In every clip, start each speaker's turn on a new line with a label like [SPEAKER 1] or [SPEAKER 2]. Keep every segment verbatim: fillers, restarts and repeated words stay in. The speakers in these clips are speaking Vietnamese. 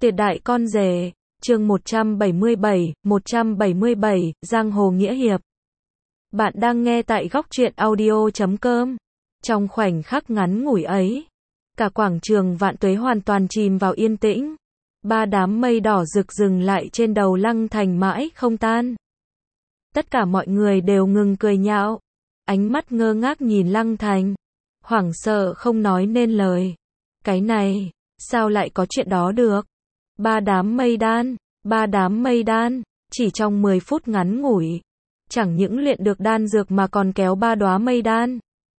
[SPEAKER 1] Tuyệt đại con rể, chương một trăm bảy mươi bảy, một trăm bảy mươi bảy, Giang hồ nghĩa hiệp. Bạn đang nghe tại góc truyện audio chấm com. Trong khoảnh khắc ngắn ngủi ấy, cả quảng trường Vạn Tuế hoàn toàn chìm vào yên tĩnh. Ba đám mây đỏ rực dừng lại trên đầu Lăng Thành mãi không tan. Tất cả mọi người đều ngừng cười nhạo, ánh mắt ngơ ngác nhìn Lăng Thành, hoảng sợ không nói nên lời. Cái này, sao lại có chuyện đó được? Ba đám mây đan, ba đám mây đan, chỉ trong mười phút ngắn ngủi, chẳng những luyện được đan dược mà còn kéo ba đóa mây đan.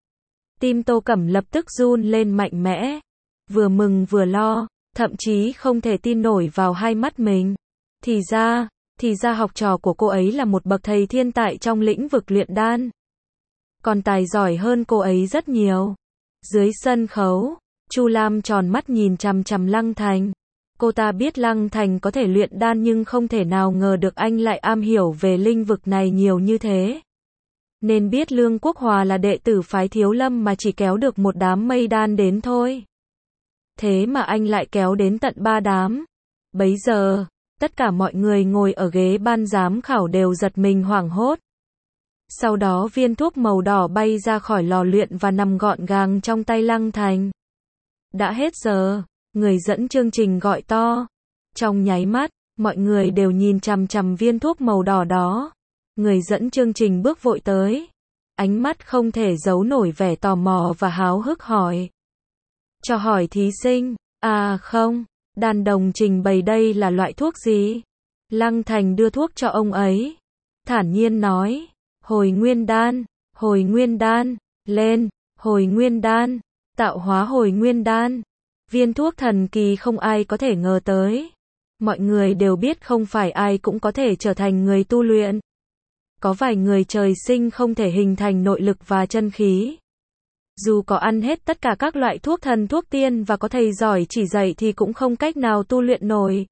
[SPEAKER 1] Tim Tô Cẩm lập tức run lên mạnh mẽ, vừa mừng vừa lo, thậm chí không thể tin nổi vào hai mắt mình. Thì ra, thì ra học trò của cô ấy là một bậc thầy thiên tài trong lĩnh vực luyện đan. Còn tài giỏi hơn cô ấy rất nhiều. Dưới sân khấu, Chu Lam tròn mắt nhìn chằm chằm Lăng Thành. Cô ta biết Lăng Thành có thể luyện đan nhưng không thể nào ngờ được anh lại am hiểu về lĩnh vực này nhiều như thế. Nên biết Lương Quốc Hòa là đệ tử phái Thiếu Lâm mà chỉ kéo được một đám mây đan đến thôi. Thế mà anh lại kéo đến tận ba đám. Bấy giờ, tất cả mọi người ngồi ở ghế ban giám khảo đều giật mình hoảng hốt. Sau đó viên thuốc màu đỏ bay ra khỏi lò luyện và nằm gọn gàng trong tay Lăng Thành. Đã hết giờ, người dẫn chương trình gọi to. Trong nháy mắt, mọi người đều nhìn chằm chằm viên thuốc màu đỏ đó. Người dẫn chương trình bước vội tới. Ánh mắt không thể giấu nổi vẻ tò mò và háo hức hỏi. Cho hỏi thí sinh, à không, đàn đồng trình bày đây là loại thuốc gì? Lăng Thành đưa thuốc cho ông ấy. Thản nhiên nói, hồi nguyên đan, hồi nguyên đan, lên, hồi nguyên đan, tạo hóa hồi nguyên đan. Viên thuốc thần kỳ không ai có thể ngờ tới. Mọi người đều biết không phải ai cũng có thể trở thành người tu luyện. Có vài người trời sinh không thể hình thành nội lực và chân khí. Dù có ăn hết tất cả các loại thuốc thần thuốc tiên và có thầy giỏi chỉ dạy thì cũng không cách nào tu luyện nổi.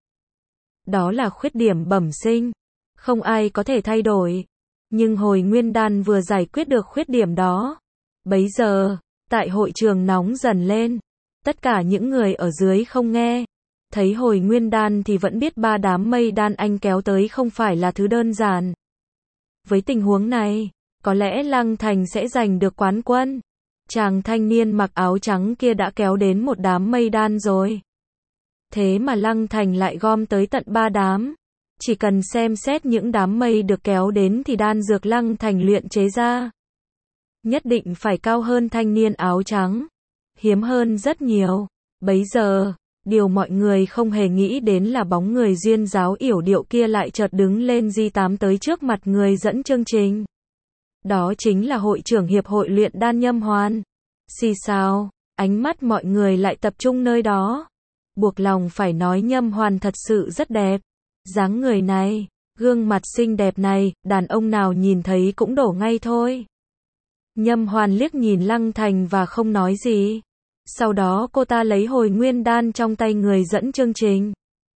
[SPEAKER 1] Đó là khuyết điểm bẩm sinh, không ai có thể thay đổi. Nhưng hồi nguyên đan vừa giải quyết được khuyết điểm đó. Bấy giờ, tại hội trường nóng dần lên. Tất cả những người ở dưới không nghe. Thấy hồi nguyên đan thì vẫn biết ba đám mây đan anh kéo tới không phải là thứ đơn giản. Với tình huống này, có lẽ Lăng Thành sẽ giành được quán quân. Chàng thanh niên mặc áo trắng kia đã kéo đến một đám mây đan rồi. Thế mà Lăng Thành lại gom tới tận ba đám. Chỉ cần xem xét những đám mây được kéo đến thì đan dược Lăng Thành luyện chế ra nhất định phải cao hơn thanh niên áo trắng. Hiếm hơn rất nhiều. Bấy giờ, điều mọi người không hề nghĩ đến là bóng người duyên dáng yểu điệu kia lại chợt đứng lên di tám tới trước mặt người dẫn chương trình. Đó chính là hội trưởng hiệp hội luyện đan Nhâm Hoan. Xì xào, ánh mắt mọi người lại tập trung nơi đó. Buộc lòng phải nói Nhâm Hoan thật sự rất đẹp. Dáng người này, gương mặt xinh đẹp này, đàn ông nào nhìn thấy cũng đổ ngay thôi. Nhâm Hoan liếc nhìn Lăng Thành và không nói gì. Sau đó cô ta lấy hồi nguyên đan trong tay người dẫn chương trình.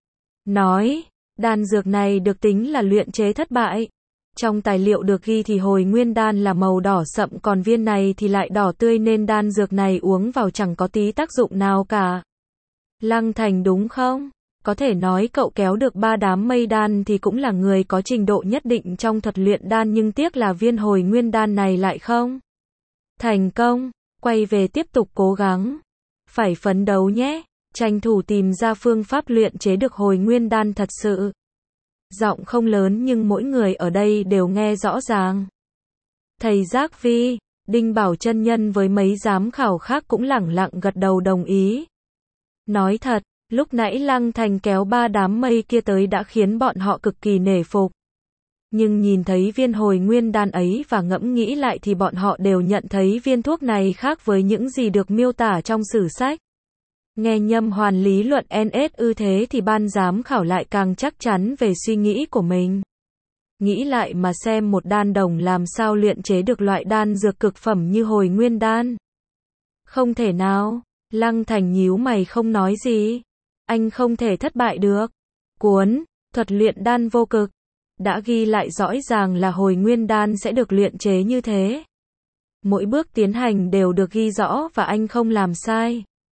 [SPEAKER 1] Nói, đan dược này được tính là luyện chế thất bại. Trong tài liệu được ghi thì hồi nguyên đan là màu đỏ sậm còn viên này thì lại đỏ tươi nên đan dược này uống vào chẳng có tí tác dụng nào cả. Lăng Thành đúng không? Có thể nói cậu kéo được ba đám mây đan thì cũng là người có trình độ nhất định trong thuật luyện đan nhưng tiếc là viên hồi nguyên đan này lại không thành công. Quay về tiếp tục cố gắng. Phải phấn đấu nhé. Tranh thủ tìm ra phương pháp luyện chế được hồi nguyên đan thật sự. Giọng không lớn nhưng mỗi người ở đây đều nghe rõ ràng. Thầy Giác Vi, Đinh Bảo chân nhân với mấy giám khảo khác cũng lẳng lặng gật đầu đồng ý. Nói thật, lúc nãy Lăng Thành kéo ba đám mây kia tới đã khiến bọn họ cực kỳ nể phục. Nhưng nhìn thấy viên hồi nguyên đan ấy và ngẫm nghĩ lại thì bọn họ đều nhận thấy viên thuốc này khác với những gì được miêu tả trong sử sách. Nghe Nhâm Hoan lý luận en ét ư thế thì ban giám khảo lại càng chắc chắn về suy nghĩ của mình. Nghĩ lại mà xem một đan đồng làm sao luyện chế được loại đan dược cực phẩm như hồi nguyên đan. Không thể nào. Lăng Thành nhíu mày không nói gì. Anh không thể thất bại được. Cuốn, thuật luyện đan vô cực. Đã ghi lại rõ ràng là hồi nguyên đan sẽ được luyện chế như thế. Mỗi bước tiến hành đều được ghi rõ và anh không làm sai.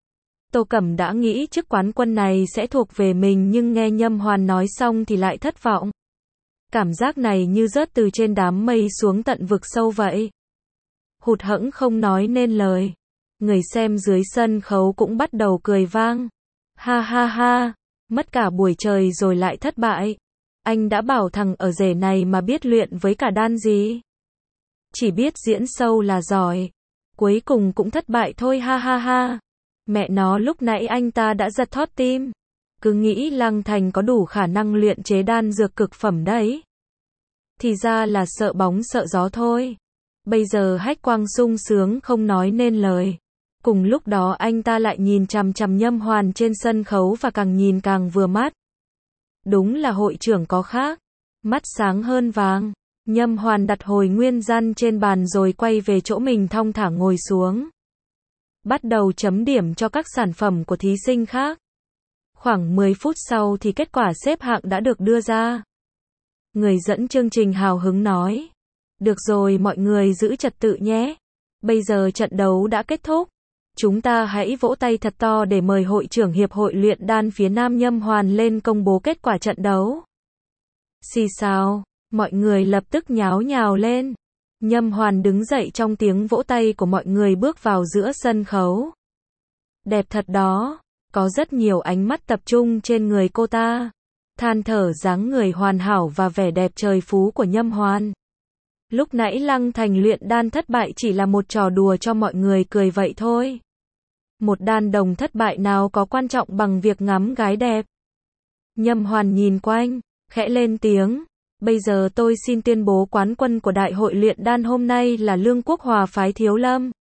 [SPEAKER 1] Tô Cẩm đã nghĩ chức quán quân này sẽ thuộc về mình nhưng nghe Nhâm Hoàn nói xong thì lại thất vọng. Cảm giác này như rớt từ trên đám mây xuống tận vực sâu vậy. Hụt hẫng không nói nên lời. Người xem dưới sân khấu cũng bắt đầu cười vang. Ha ha ha, mất cả buổi trời rồi lại thất bại. Anh đã bảo thằng ở rể này mà biết luyện với cả đan gì. Chỉ biết diễn sâu là giỏi. Cuối cùng cũng thất bại thôi ha ha ha. Mẹ nó, lúc nãy anh ta đã giật thót tim. Cứ nghĩ Lăng Thành có đủ khả năng luyện chế đan dược cực phẩm đấy. Thì ra là sợ bóng sợ gió thôi. Bây giờ Hách Quang sung sướng không nói nên lời. Cùng lúc đó anh ta lại nhìn chằm chằm Nhâm Hoàn trên sân khấu và càng nhìn càng vừa mắt. Đúng là hội trưởng có khác. Mắt sáng hơn vàng. Nhâm Hoàn đặt hồi nguyên gian trên bàn rồi quay về chỗ mình thong thả ngồi xuống. Bắt đầu chấm điểm cho các sản phẩm của thí sinh khác. Khoảng mười phút sau thì kết quả xếp hạng đã được đưa ra. Người dẫn chương trình hào hứng nói. Được rồi, mọi người giữ trật tự nhé. Bây giờ trận đấu đã kết thúc. Chúng ta hãy vỗ tay thật to để mời hội trưởng Hiệp hội luyện đan phía Nam Nhâm Hoàn lên công bố kết quả trận đấu. Xì xào, mọi người lập tức nháo nhào lên. Nhâm Hoàn đứng dậy trong tiếng vỗ tay của mọi người bước vào giữa sân khấu. Đẹp thật đó, có rất nhiều ánh mắt tập trung trên người cô ta. Than thở dáng người hoàn hảo và vẻ đẹp trời phú của Nhâm Hoàn. Lúc nãy Lăng Thành luyện đan thất bại chỉ là một trò đùa cho mọi người cười vậy thôi. Một đan đồng thất bại nào có quan trọng bằng việc ngắm gái đẹp. Nhâm Hoàn nhìn quanh, khẽ lên tiếng. Bây giờ tôi xin tuyên bố quán quân của đại hội luyện đan hôm nay là Lương Quốc Hòa phái Thiếu Lâm.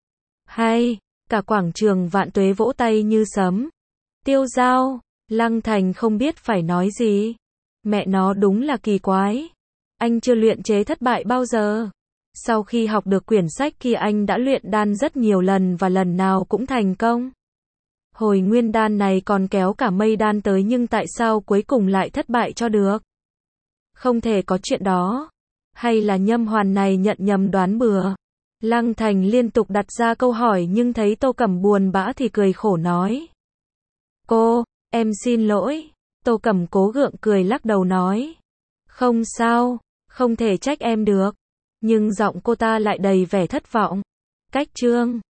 [SPEAKER 1] Hay, cả quảng trường vạn tuế vỗ tay như sấm. Tiêu Dao, Lăng Thành không biết phải nói gì. Mẹ nó đúng là kỳ quái. Anh chưa luyện chế thất bại bao giờ. Sau khi học được quyển sách kia anh đã luyện đan rất nhiều lần và lần nào cũng thành công. Hồi nguyên đan này còn kéo cả mây đan tới nhưng tại sao cuối cùng lại thất bại cho được? Không thể có chuyện đó. Hay là Nhâm Hoàn này nhận nhầm đoán bừa? Lăng Thành liên tục đặt ra câu hỏi nhưng thấy Tô Cẩm buồn bã thì cười khổ nói. Cô, em xin lỗi. Tô Cẩm cố gượng cười lắc đầu nói. Không sao, không thể trách em được. Nhưng giọng cô ta lại đầy vẻ thất vọng. Cách chương